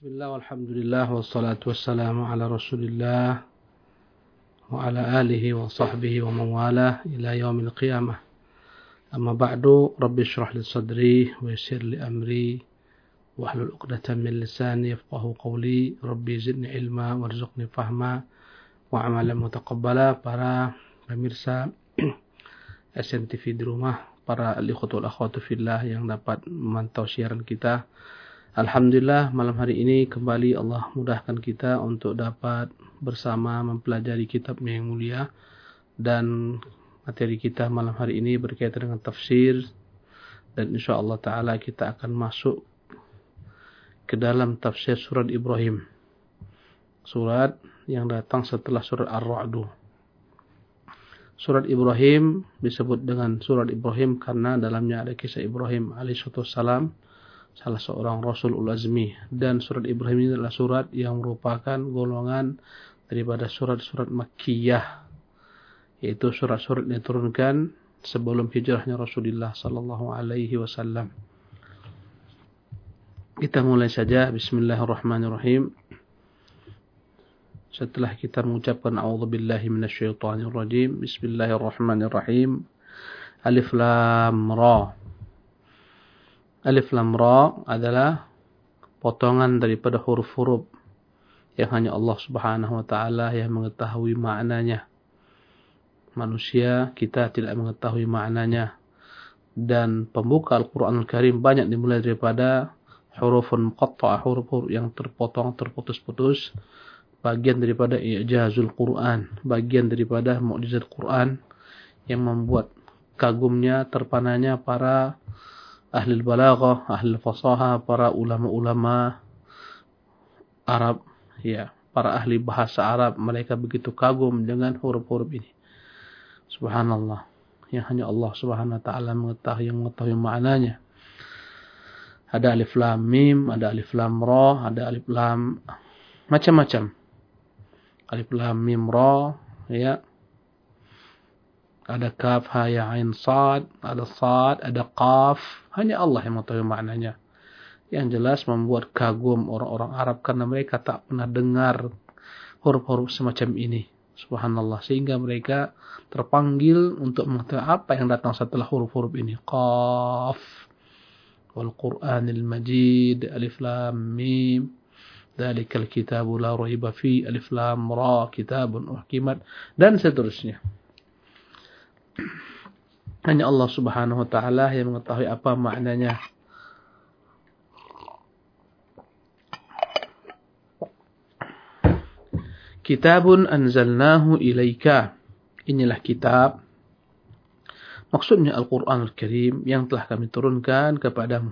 Bismillah walhamdulillah wassalatu wassalamu ala rasulillah wa ala alihi wa sahbihi wa mawalah ila yaumil qiyamah. Amma ba'du, rabbi syrah li sadri wa yassir li amri wa hlul 'uqdatam min lisani yafqahu qawli. Rabbi zidni ilma warzuqni fahma wa amalan mutaqabbala. Para pemirsa SNTV di rumah, para al-ikhwatul akhwatu fillah yang dapat memantau siaran kita, alhamdulillah malam hari ini kembali Allah mudahkan kita untuk dapat bersama mempelajari kitabnya yang mulia. Dan materi kita malam hari ini berkaitan dengan tafsir, dan insyaAllah ta'ala kita akan masuk ke dalam tafsir surat Ibrahim, surat yang datang setelah surat Ar-Ra'du. Surat Ibrahim disebut dengan surat Ibrahim karena dalamnya ada kisah Ibrahim alaihissalam, salah seorang Rasul Ulul Azmi. Dan surat Ibrahim ini adalah surat yang merupakan golongan daripada surat-surat Makkiyah, yaitu surat-surat yang diturunkan sebelum hijrahnya Rasulullah sallallahu alaihi wasallam. Kita mulai saja. Bismillahirrahmanirrahim. Setelah kita mengucapkan a'udzubillahi minasyaitonirrajim, bismillahirrahmanirrahim. Alif Lam Ra. Alif Lam Ra adalah potongan daripada huruf-huruf yang hanya Allah Subhanahu wa taala yang mengetahui maknanya. Manusia kita tidak mengetahui maknanya. Dan pembuka Al-Qur'anul Karim banyak dimulai daripada hurufun muqatta'ah, huruf-huruf yang terpotong, terputus-putus, bagian daripada i'jazul Qur'an, bagian daripada mukjizat Qur'an yang membuat kagumnya, terpananya para ahli balaghah, ahli fasaha, para ulama-ulama Arab, ya, para ahli bahasa Arab. Mereka begitu kagum dengan huruf-huruf ini. Subhanallah, yang hanya Allah Subhanahu wa taala mengetahui maknanya. Ada alif lam mim, ada alif lam ra, ada alif lam macam-macam. Alif lam mim ra, ya. Ada kaf, ha, ya, ain, sad, ada sad, ada qaf. Hanya Allah yang mengetahui maknanya. Yang jelas membuat kagum orang-orang Arab karena mereka tak pernah dengar huruf-huruf semacam ini. Subhanallah. Sehingga mereka terpanggil untuk mengetahui apa yang datang setelah huruf-huruf ini. Qaf, wal Qur'anil Majid, alif lam mim, dzalikal kitabu la raiba fi, alif lam ra, kitabun uhkimat, dan seterusnya. Hanya Allah Subhanahu wa taala yang mengetahui apa maknanya. Kitabun anzalnahu ilaika. Inilah kitab, maksudnya Al-Qur'anul Karim, yang telah kami turunkan kepadamu.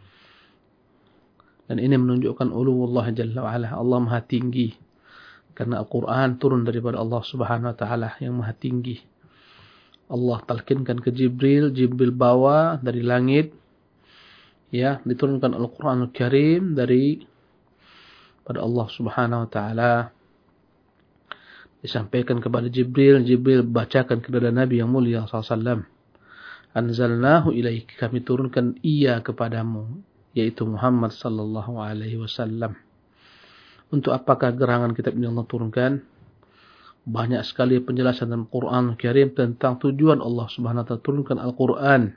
Dan ini menunjukkan uluwullah jalla wa ala, Allah maha tinggi. Karena Al-Quran turun daripada Allah Subhanahu wa taala yang maha tinggi. Allah talkinkan ke Jibril, Jibril bawa dari langit, ya, diturunkan Al-Quranul Karim dari pada Allah Subhanahu wa taala. Disampaikan kepada Jibril, Jibril bacakan kepada Nabi yang mulia sallallahu alaihi wasallam. Anzalnahu ilaika, kami turunkan ia kepadamu, yaitu Muhammad sallallahu alaihi wasallam. Untuk apakah gerangan kitab ini Allah turunkan? Banyak sekali penjelasan dalam Al-Quran Al-Karim tentang tujuan Allah Subhanahu wa taala turunkan Al-Quran.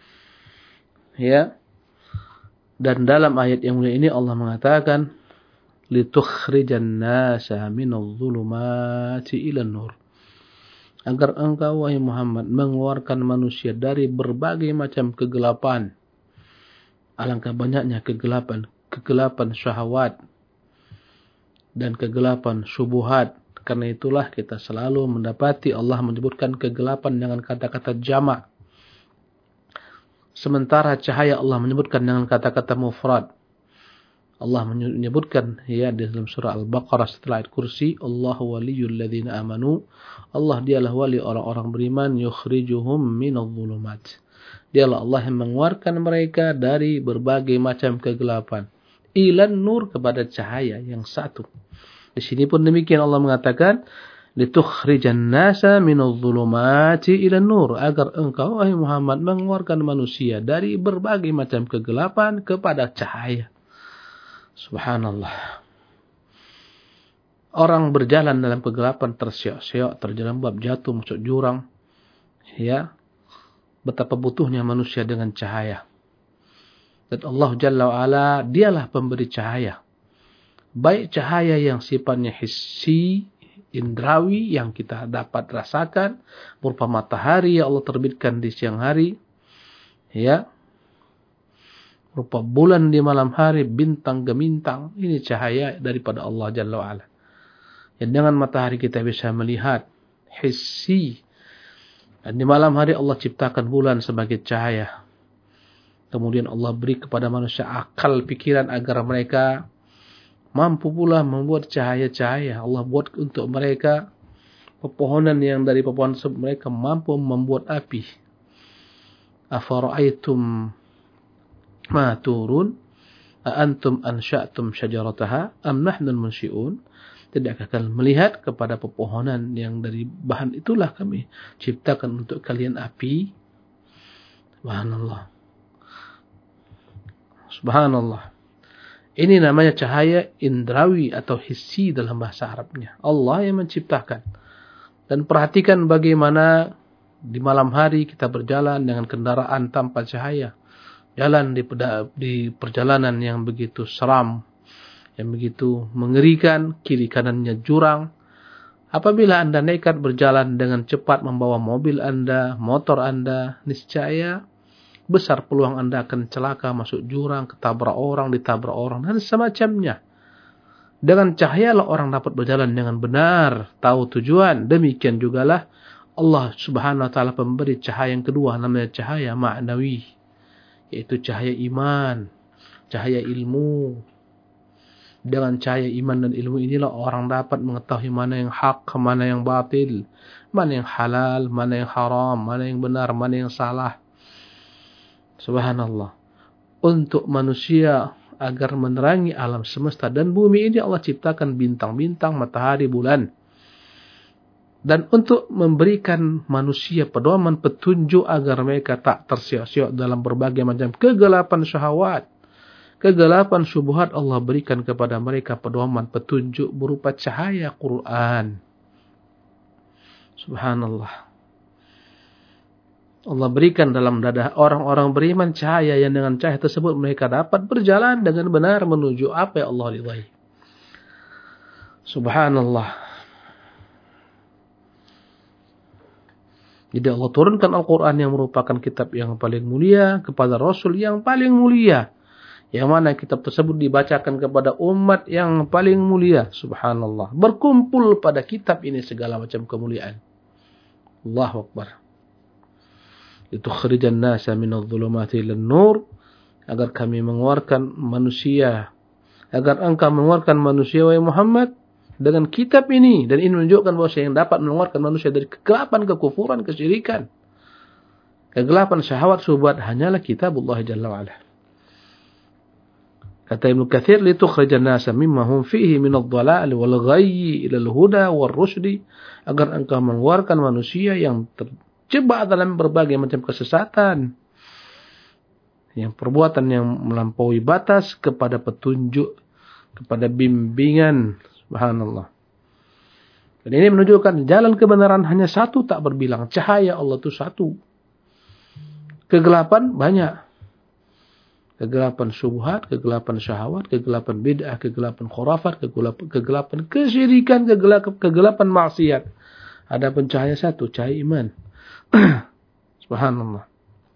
Ya. Dan dalam ayat yang mulia ini Allah mengatakan, litukhrijan nasa minadh dhulumati ilan nur. Agar engkau wahai Muhammad mengeluarkan manusia dari berbagai macam kegelapan. Alangkah banyaknya kegelapan syahwat dan kegelapan syubhat. Karena itulah kita selalu mendapati Allah menyebutkan kegelapan dengan kata-kata jamak. Sementara cahaya Allah menyebutkan dengan kata-kata mufrad. Allah menyebutkan, ya, di dalam surah Al-Baqarah setelah ayat kursi, Allahu waliyul ladzina amanu. Allah dialah wali orang-orang beriman, yukhrijuhum minadh dhulumat. Dialah Allah yang mengeluarkan mereka dari berbagai macam kegelapan ilan nur, kepada cahaya yang satu. Di sini pun demikian Allah mengatakan, litukhrijan nasa minadh dhulumati ilan nur, agar engkau wahai Muhammad mengeluarkan manusia dari berbagai macam kegelapan kepada cahaya. Subhanallah. Orang berjalan dalam kegelapan, tersiok-siok, terjerembab, jatuh, masuk jurang. Ya, betapa butuhnya manusia dengan cahaya. Dan Allah Jalla wa'ala, dialah pemberi cahaya. Baik cahaya yang sifatnya hissi, indrawi, yang kita dapat rasakan, berupa matahari yang Allah terbitkan di siang hari. Ya, berupa bulan di malam hari, bintang gemintang. Ini cahaya daripada Allah Jalla wa'ala. Dan dengan matahari kita bisa melihat hissi. Dan di malam hari Allah ciptakan bulan sebagai cahaya. Kemudian Allah beri kepada manusia akal pikiran agar mereka mampu pula membuat cahaya-cahaya. Allah buat untuk mereka pepohonan yang dari pepohonan tersebut mereka mampu membuat api. Afara'aitum ma turun a antum ansha'tum syajarataha am nahnul munsyi'un. Tidakkah kalian melihat kepada pepohonan yang dari bahan itulah kami ciptakan untuk kalian api? Subhanallah. Subhanallah. Ini namanya cahaya indrawi atau hissi dalam bahasa Arabnya. Allah yang menciptakan. Dan perhatikan bagaimana di malam hari kita berjalan dengan kendaraan tanpa cahaya. Jalan di perjalanan yang begitu seram, yang begitu mengerikan, kiri kanannya jurang. Apabila Anda nekat berjalan dengan cepat membawa mobil Anda, motor Anda, niscaya besar peluang Anda akan celaka, masuk jurang, ketabrak orang, ditabrak orang, dan semacamnya. Dengan cahayalah orang dapat berjalan dengan benar, tahu tujuan. Demikian jugalah Allah Subhanahu wa ta'ala pemberi cahaya yang kedua, namanya cahaya ma'nawi, yaitu cahaya iman, cahaya ilmu. Dengan cahaya iman dan ilmu inilah orang dapat mengetahui mana yang hak, mana yang batil, mana yang halal, mana yang haram, mana yang benar, mana yang salah. Subhanallah. Untuk manusia agar menerangi alam semesta dan bumi ini Allah ciptakan bintang-bintang, matahari, bulan. Dan untuk memberikan manusia pedoman petunjuk agar mereka tak tersiok-siok dalam berbagai macam kegelapan syahwat, kegelapan syubhat, Allah berikan kepada mereka pedoman petunjuk berupa cahaya Quran. Subhanallah. Allah berikan dalam dada orang-orang beriman cahaya yang dengan cahaya tersebut mereka dapat berjalan dengan benar menuju apa yang Allah ridhai. Subhanallah. Jadi Allah turunkan Al-Quran yang merupakan kitab yang paling mulia kepada Rasul yang paling mulia. Yang mana kitab tersebut dibacakan kepada umat yang paling mulia. Subhanallah. Berkumpul pada kitab ini segala macam kemuliaan. Allahu Akbar. Litukhrijan nasa minadh-dhulumati ilan nur, agar kami mengeluarkan manusia, agar engkau mengeluarkan manusia wahai Muhammad dengan kitab ini, dan ini menunjukkan bahwa yang dapat mengeluarkan manusia dari kegelapan, kekufuran, kesyirikan, kegelapan syahwat, syubhat hanyalah kitabullah Jalla wa'ala. Kata Ibnu Katsir, litukhrijan nasa mimma hum fihi minadh-dhalal wal ghayyi ila al-huda war rusydi, agar engkau mengeluarkan manusia yang terjebak dalam berbagai macam kesesatan, yang perbuatan yang melampaui batas, kepada petunjuk, kepada bimbingan. Subhanallah. Dan ini menunjukkan jalan kebenaran hanya satu, tak berbilang. Cahaya Allah itu satu. Kegelapan banyak. Kegelapan syubhat, kegelapan syahwat, kegelapan bid'ah, kegelapan khurafat, kegelapan kesyirikan, kegelapan maksiat. Ada pun cahaya satu, cahaya iman. Subhanallah.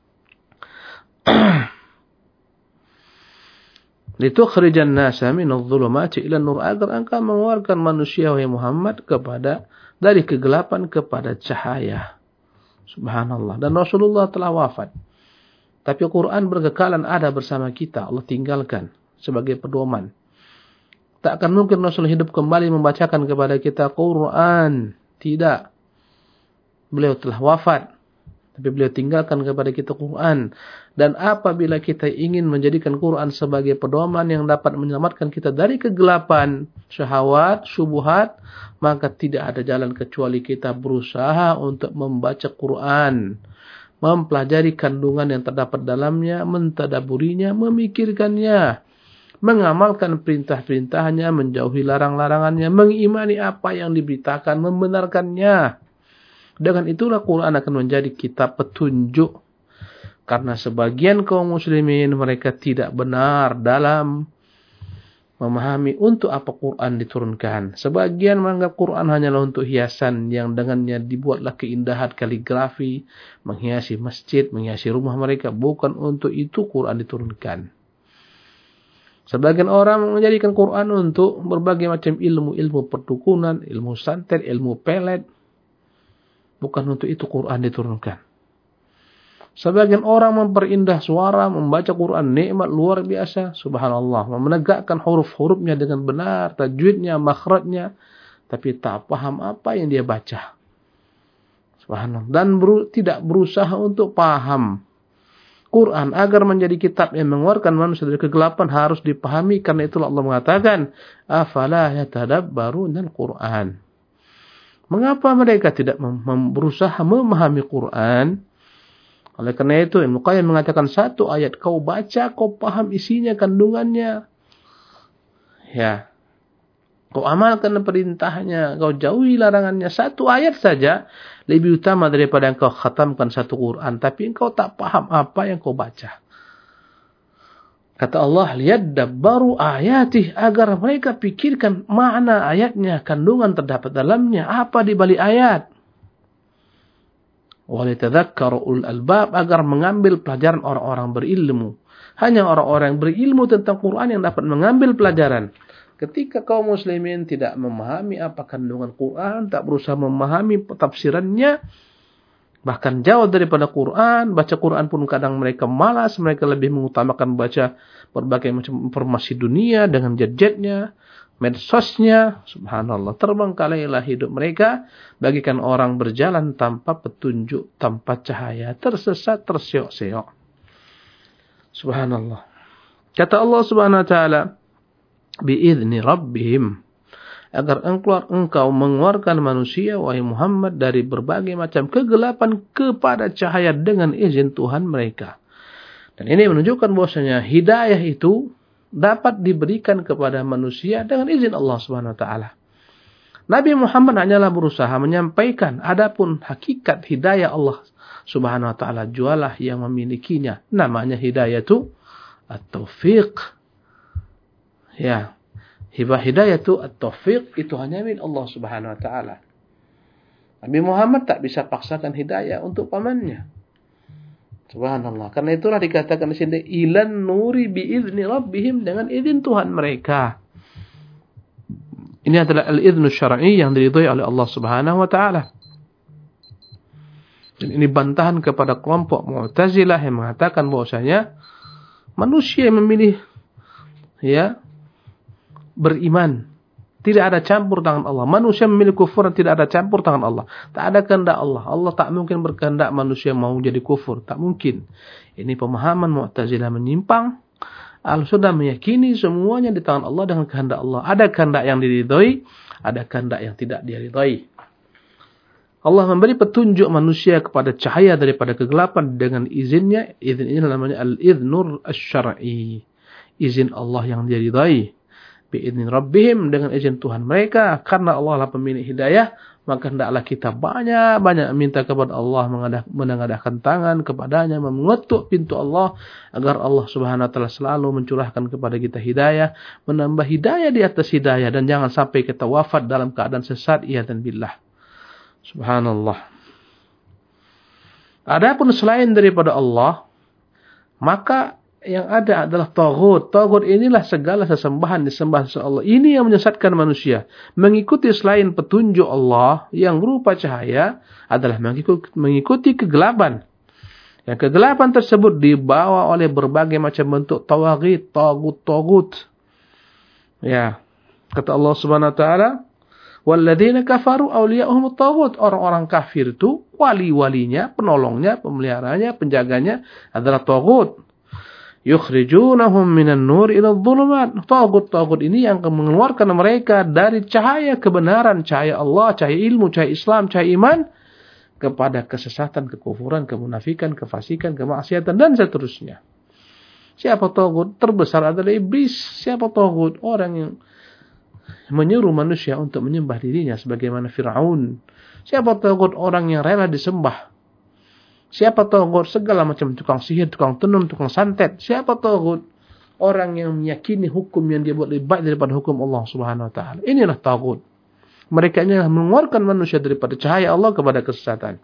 Litukhrijan nasa minadh-dhulumati ila nur, agar engkau mengeluarkan manusia wahai Muhammad dari kegelapan kepada cahaya. Subhanallah. Dan Rasulullah telah wafat. Tapi Quran berkekalan ada bersama kita. Allah tinggalkan sebagai pedoman. Tak akan mungkin Rasul hidup kembali membacakan kepada kita Quran. Tidak. Beliau telah wafat, tapi beliau tinggalkan kepada kita Quran. Dan apabila kita ingin menjadikan Quran sebagai pedoman yang dapat menyelamatkan kita dari kegelapan syahwat, syubhat, maka tidak ada jalan kecuali kita berusaha untuk membaca Quran, mempelajari kandungan yang terdapat dalamnya, mentadaburinya, memikirkannya. mengamalkan perintah-perintahnya, menjauhi larang-larangannya, mengimani apa yang diberitakan, membenarkannya. Dengan itulah Quran akan menjadi kitab petunjuk. Karena sebagian kaum muslimin mereka tidak benar dalam memahami untuk apa Quran diturunkan. Sebagian menganggap Quran hanyalah untuk hiasan yang dengannya dibuatlah keindahan kaligrafi, menghiasi masjid, menghiasi rumah mereka. Bukan untuk itu Quran diturunkan. Sebagian orang menjadikan Quran untuk berbagai macam ilmu, ilmu perdukunan, ilmu santet, ilmu pelet. Bukan untuk itu Quran diturunkan. Sebagian orang memperindah suara, membaca Quran nikmat luar biasa, subhanallah, menegakkan huruf-hurufnya dengan benar, tajwidnya, makhrajnya, tapi tak paham apa yang dia baca. Subhanallah. Dan tidak berusaha untuk paham. Quran agar menjadi kitab yang mengeluarkan manusia dari kegelapan harus dipahami, karena itulah Allah mengatakan, afala yatadabbarunal Quran. Mengapa mereka tidak berusaha memahami Quran? Oleh karena itu, Ibnu Qayyim mengatakan satu ayat kau baca, kau paham isinya, kandungannya. Ya. Kau amalkan perintahnya, kau jauhi larangannya. Satu ayat saja lebih utama daripada engkau khatamkan satu Quran. Tapi engkau tak paham apa yang kau baca. Kata Allah, liyadabbaru ayatih, agar mereka pikirkan makna ayatnya, kandungan terdapat dalamnya, apa di balik ayat. Walitadzakkaru ulul albab, agar mengambil pelajaran orang-orang berilmu. Hanya orang-orang yang berilmu tentang Quran yang dapat mengambil pelajaran. Ketika kaum muslimin tidak memahami apa kandungan Quran, tak berusaha memahami tafsirannya, bahkan jauh daripada Quran, baca Quran pun kadang mereka malas, mereka lebih mengutamakan baca berbagai macam informasi dunia dengan jet-jetnya, medsosnya, subhanallah, terbengkalailah hidup mereka, bagikan orang berjalan tanpa petunjuk, tanpa cahaya, tersesat, terseok-seok. Subhanallah. Kata Allah subhanahu wa ta'ala, bi'izni rabbihim, agar engkau mengeluarkan manusia, wahai Muhammad, dari berbagai macam kegelapan kepada cahaya dengan izin Tuhan mereka. Dan ini menunjukkan bahwasanya hidayah itu dapat diberikan kepada manusia dengan izin Allah Subhanahu wa taala. Nabi Muhammad hanyalah berusaha menyampaikan, adapun hakikat hidayah Allah Subhanahu wa taala jualah yang memilikinya. Namanya hidayah itu at-taufiq. Ya. Hidayah itu at-taufiq itu hanya milik Allah Subhanahu wa taala. Nabi Muhammad tak bisa paksakan hidayah untuk pamannya. Subhanallah. Karena itulah dikatakan di sini ilan nuri biizni rabbihim, dengan izin Tuhan mereka. Ini adalah al-iznu syar'i yang diridhai oleh Allah Subhanahu wa taala. Dan ini bantahan kepada kelompok Mu'tazilah yang mengatakan bahwasanya manusia yang memilih beriman, tidak ada campur tangan Allah. Manusia memilih kufur dan tidak ada campur tangan Allah. Tak ada kehendak Allah. Allah tak mungkin berkehendak manusia mau jadi kufur. Tak mungkin. Ini pemahaman Mu'tazilah menyimpang. Al-Sunnah meyakini semuanya di tangan Allah dengan kehendak Allah. Ada kehendak yang diridhoi, ada kehendak yang tidak diridhoi. Allah memberi petunjuk manusia kepada cahaya daripada kegelapan dengan izinnya. Izin ini namanya al-idznur asy-syar'i. Izin Allah yang diridhai. Bi'idni rabbihim, dengan izin Tuhan mereka. Karena Allah lah pemilik hidayah, maka hendaklah kita banyak-banyak minta kepada Allah, menengadahkan tangan kepadanya, mengetuk pintu Allah, agar Allah Subhanahu wa ta'ala selalu mencurahkan kepada kita hidayah, menambah hidayah di atas hidayah, dan jangan sampai kita wafat dalam keadaan sesat, iyadzan billah. Subhanallah. Adapun selain daripada Allah, maka yang ada adalah taghut. Taghut inilah segala sesembahan disembah selain Allah. Ini yang menyesatkan manusia. Mengikuti selain petunjuk Allah yang berupa cahaya adalah mengikuti kegelapan. Yang kegelapan tersebut dibawa oleh berbagai macam bentuk tawaghit, taghut. Ya. Kata Allah Subhanahu wa taala, "Walladzina kafaru awliya'uhum at-taghut." Orang-orang kafir itu wali-walinya, penolongnya, pemeliharanya, penjaganya adalah taghut. Yukhrijunahum minan nur ila adh-dhulumat. Taghut ini yang mengeluarkan mereka dari cahaya kebenaran, cahaya Allah, cahaya ilmu, cahaya Islam, cahaya iman, kepada kesesatan, kekufuran, kemunafikan, kefasikan, kemaksiatan, dan seterusnya. Siapa tagut? Terbesar adalah iblis. Siapa tagut? Orang yang menyuruh manusia untuk menyembah dirinya sebagaimana Fir'aun. Siapa tagut? Orang yang rela disembah. Siapa tagut? Segala macam tukang sihir, tukang tenun, tukang santet. Siapa tagut? Orang yang meyakini hukum yang dia buat lebih baik daripada hukum Allah Subhanahu wa taala. Inilah tagut. Mereka inilah mengeluarkan manusia daripada cahaya Allah kepada kesesatan.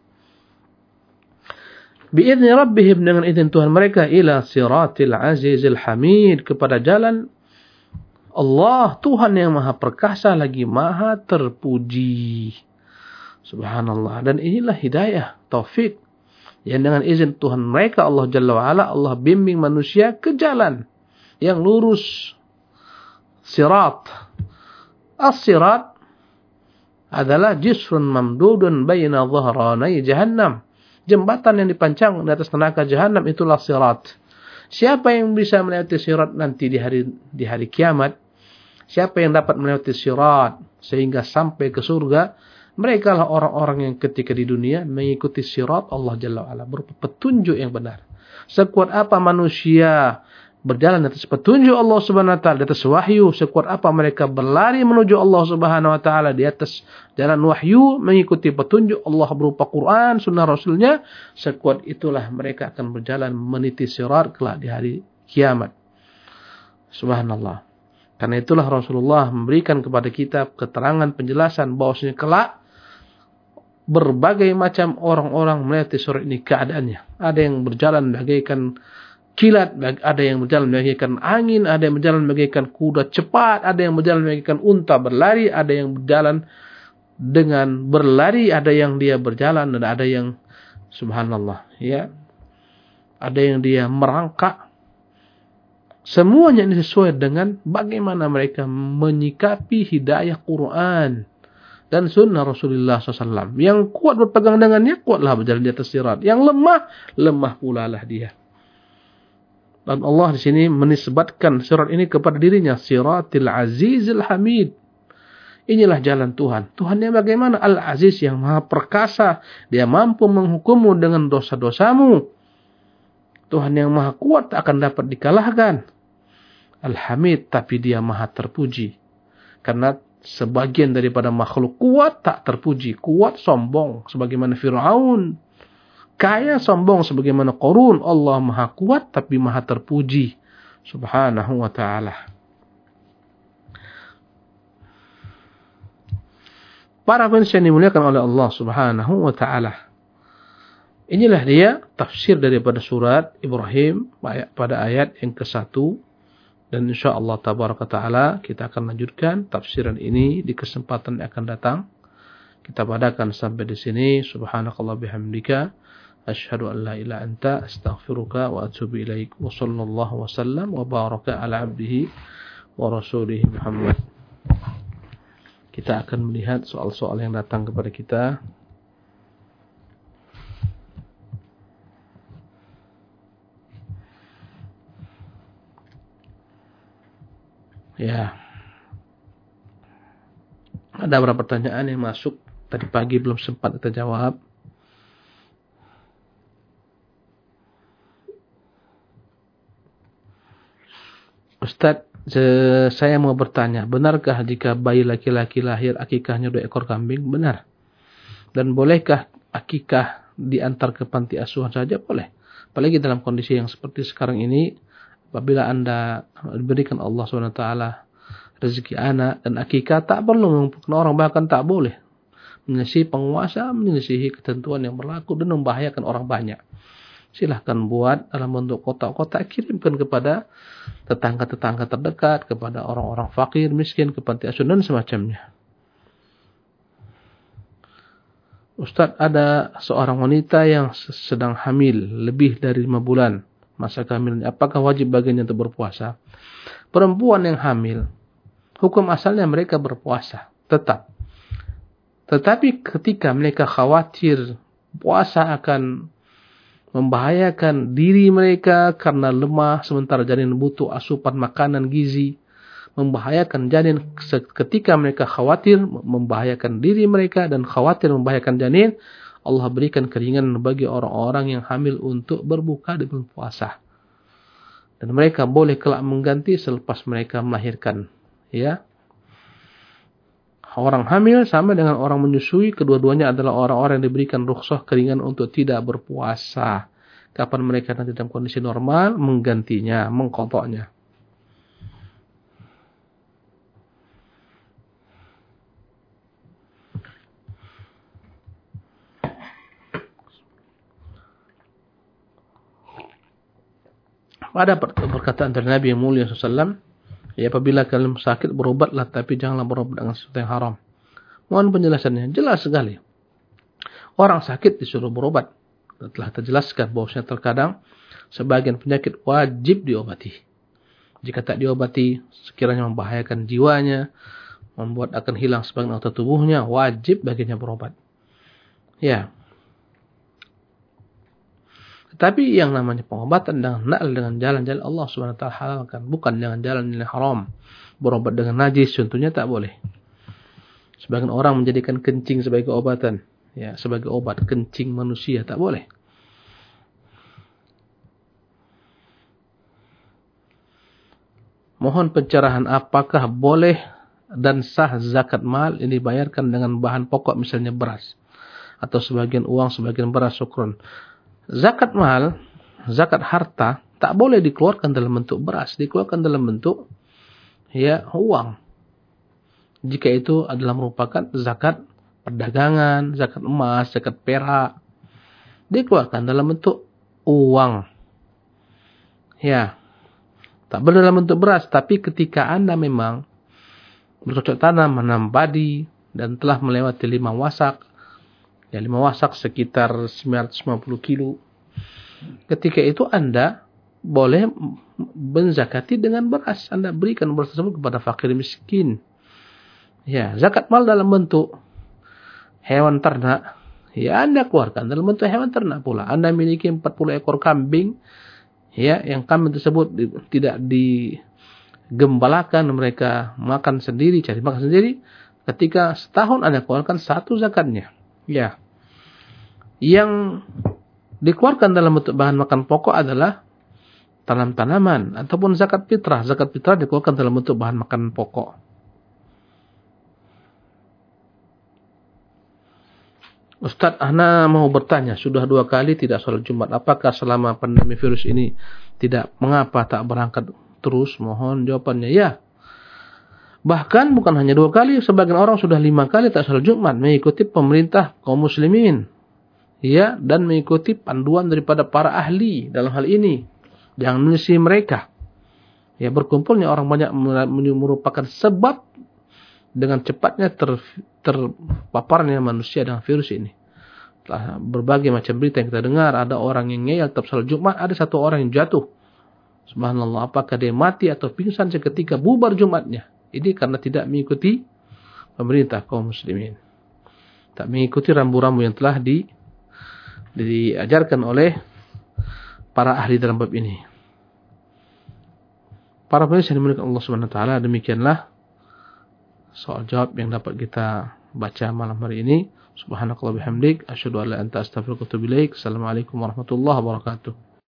Bi'izni rabbihim, dengan izin Tuhan mereka, ila siratil azizil hamid, kepada jalan Allah, Tuhan yang maha perkasa lagi maha terpuji. Subhanallah. Dan inilah hidayah, taufik, yang dengan izin Tuhan mereka, Allah Jalla wa'ala, Allah bimbing manusia ke jalan yang lurus. Sirat. As-sirat adalah jisrun mamdudun baina dhahranai jahannam. Jembatan yang dipancang di atas neraka jahanam, itulah sirat. Siapa yang bisa melewati sirat nanti di hari kiamat? Siapa yang dapat melewati sirat sehingga sampai ke surga? Mereka lah orang-orang yang ketika di dunia mengikuti sirat Allah Jalla wa'ala, berupa petunjuk yang benar. Sekuat apa manusia berjalan di atas petunjuk Allah Subhanahu wa taala, di atas wahyu, sekuat apa mereka berlari menuju Allah Subhanahu wa taala di atas jalan wahyu, mengikuti petunjuk Allah berupa Quran, sunnah Rasulnya, sekuat itulah mereka akan berjalan meniti sirat kelak di hari kiamat. Subhanallah. Karena itulah Rasulullah memberikan kepada kita keterangan penjelasan bahwasanya kelak berbagai macam orang-orang melewati sirat ini keadaannya. Ada yang berjalan bagaikan kilat, ada yang berjalan bagaikan angin, ada yang berjalan bagaikan kuda cepat, ada yang berjalan bagaikan unta berlari, ada yang berjalan dengan berlari, ada yang dia berjalan, dan ada yang subhanallah, ya, ada yang dia merangkak. Semuanya ini sesuai dengan bagaimana mereka menyikapi hidayah Quran dan sunnah Rasulullah SAW. Yang kuat berpegang dengannya, kuatlah berjalan di atas sirat. Yang lemah, lemah pula lah dia. Dan Allah di sini menisbatkan sirat ini kepada dirinya, Siratil Azizil Hamid. Inilah jalan Tuhan. Tuhan yang bagaimana? Al-Aziz, yang maha perkasa. Dia mampu menghukummu dengan dosa-dosamu. Tuhan yang maha kuat tak akan dapat dikalahkan. Al-Hamid, tapi dia maha terpuji. Karena sebagian daripada makhluk kuat tak terpuji. Kuat sombong sebagaimana Fir'aun. Kaya sombong sebagaimana Qarun. Allah maha kuat tapi maha terpuji subhanahu wa ta'ala. Para pendengar yang dimuliakan oleh Allah subhanahu wa ta'ala, inilah dia tafsir daripada surat Ibrahim pada ayat yang ke-1. Dan insyaAllah tabaraka ta'ala kita akan lanjutkan tafsiran ini di kesempatan yang akan datang. Kita padakan sampai di sini. Subhanakallah bihamdika, asyhadu an la ilaha anta, astaghfiruka wa atubu ilaik. Wa sallallahu wa sallam wa baraka ala abdihi wa rasulihi Muhammad. Kita akan melihat soal-soal yang datang kepada kita. Ya. Ada beberapa pertanyaan yang masuk tadi pagi belum sempat kita jawab. Ustaz, saya mau bertanya, benarkah jika bayi laki-laki lahir akikahnya 2 ekor kambing? Benar. Dan bolehkah akikah diantar ke panti asuhan saja? Boleh. Apalagi dalam kondisi yang seperti sekarang ini, apabila Anda diberikan Allah SWT rezeki anak dan akikah, tak perlu mengumpulkan orang, bahkan tak boleh menyelisihi penguasa, menyelisihi ketentuan yang berlaku dan membahayakan orang banyak. Silahkan buat dalam bentuk kotak-kotak, kirimkan kepada tetangga-tetangga terdekat, kepada orang-orang fakir, miskin, ke panti asuhan dan semacamnya. Ustaz, ada seorang wanita yang sedang hamil lebih dari 5 bulan masa kehamilannya. Apakah wajib baginya untuk berpuasa? Perempuan yang hamil, hukum asalnya mereka berpuasa tetap. Tetapi ketika mereka khawatir puasa akan membahayakan diri mereka karena lemah, sementara janin butuh asupan makanan gizi, membahayakan janin, ketika mereka khawatir membahayakan diri mereka dan khawatir membahayakan janin, Allah berikan keringanan bagi orang-orang yang hamil untuk berbuka dengan puasa. Dan mereka boleh kelak mengganti selepas mereka melahirkan. Ya. Orang hamil sama dengan orang menyusui, kedua-duanya adalah orang-orang yang diberikan rukhsah keringan untuk tidak berpuasa. Kapan mereka nanti dalam kondisi normal, menggantinya, mengqadha'nya. Ada perkataan dari Nabi yang mulia SAW, ya, apabila kalian sakit berobatlah, tapi janganlah berobat dengan sesuatu yang haram. Mohon penjelasannya, jelas sekali. Orang sakit disuruh berobat. Telah terjelaskan bahwasanya terkadang sebagian penyakit wajib diobati. Jika tak diobati, sekiranya membahayakan jiwanya, membuat akan hilang sebagian anggota tubuhnya, wajib baginya berobat. Ya. Tapi yang namanya pengobatan dengan jalan-jalan Allah SWT halalkan, bukan dengan jalan yang haram. Berobat dengan najis contohnya tak boleh. Sebagian orang menjadikan kencing sebagai obatan, ya, sebagai obat kencing manusia, tak boleh. Mohon pencerahan apakah boleh dan sah zakat mal ini dibayarkan dengan bahan pokok misalnya beras atau sebagian uang, sebagian beras, syukron. Zakat mal, zakat harta tak boleh dikeluarkan dalam bentuk beras, dikeluarkan dalam bentuk ya uang. Jika itu adalah merupakan zakat perdagangan, zakat emas, zakat perak, dikeluarkan dalam bentuk uang. Ya. Tak boleh dalam bentuk beras, tapi ketika Anda memang bercocok tanam, menanam padi dan telah melewati 5 wasak, ya 5 wasak sekitar 950 kilo. Ketika itu Anda boleh menzakati dengan beras. Anda berikan beras tersebut kepada fakir miskin. Ya, zakat mal dalam bentuk hewan ternak, ya Anda keluarkan dalam bentuk hewan ternak pula. Anda memiliki 40 ekor kambing, ya, yang kambing tersebut tidak digembalakan, mereka makan sendiri, cari makan sendiri. Ketika setahun Anda keluarkan 1 zakatnya. Ya. Yang dikeluarkan dalam bentuk bahan makan pokok adalah tanam-tanaman ataupun zakat fitrah. Zakat fitrah dikeluarkan dalam bentuk bahan makan pokok. Ustaz, ana mau bertanya, sudah 2 kali tidak sholat Jumat. Apakah selama pandemi virus ini tidak mengapa tak berangkat terus? Mohon jawabannya. Ya. Bahkan bukan hanya 2 kali, sebagian orang sudah 5 kali tak sholat Jumat mengikuti pemerintah kaum muslimin. Ya, dan mengikuti panduan daripada para ahli dalam hal ini. Jangan menyelisihi mereka. Ya, berkumpulnya orang banyak merupakan sebab dengan cepatnya terpaparnya manusia dengan virus ini. Setelah berbagai macam berita yang kita dengar, ada orang yang ngeyel tetap salat Jumat, ada 1 orang yang jatuh. Subhanallah, apakah dia mati atau pingsan seketika bubar Jumatnya? Ini karena tidak mengikuti pemerintah kaum muslimin. Tak mengikuti rambu-rambu yang telah diajarkan oleh para ahli dalam bab ini. Para pemirsa yang dimuliakan Allah Subhanahu wa taala, demikianlah soal jawab yang dapat kita baca malam hari ini. Subhanakallah bihamdik, asyhadu an la ilaha illa anta astaghfiruka wa atubu ilaik. Assalamualaikum warahmatullahi wabarakatuh.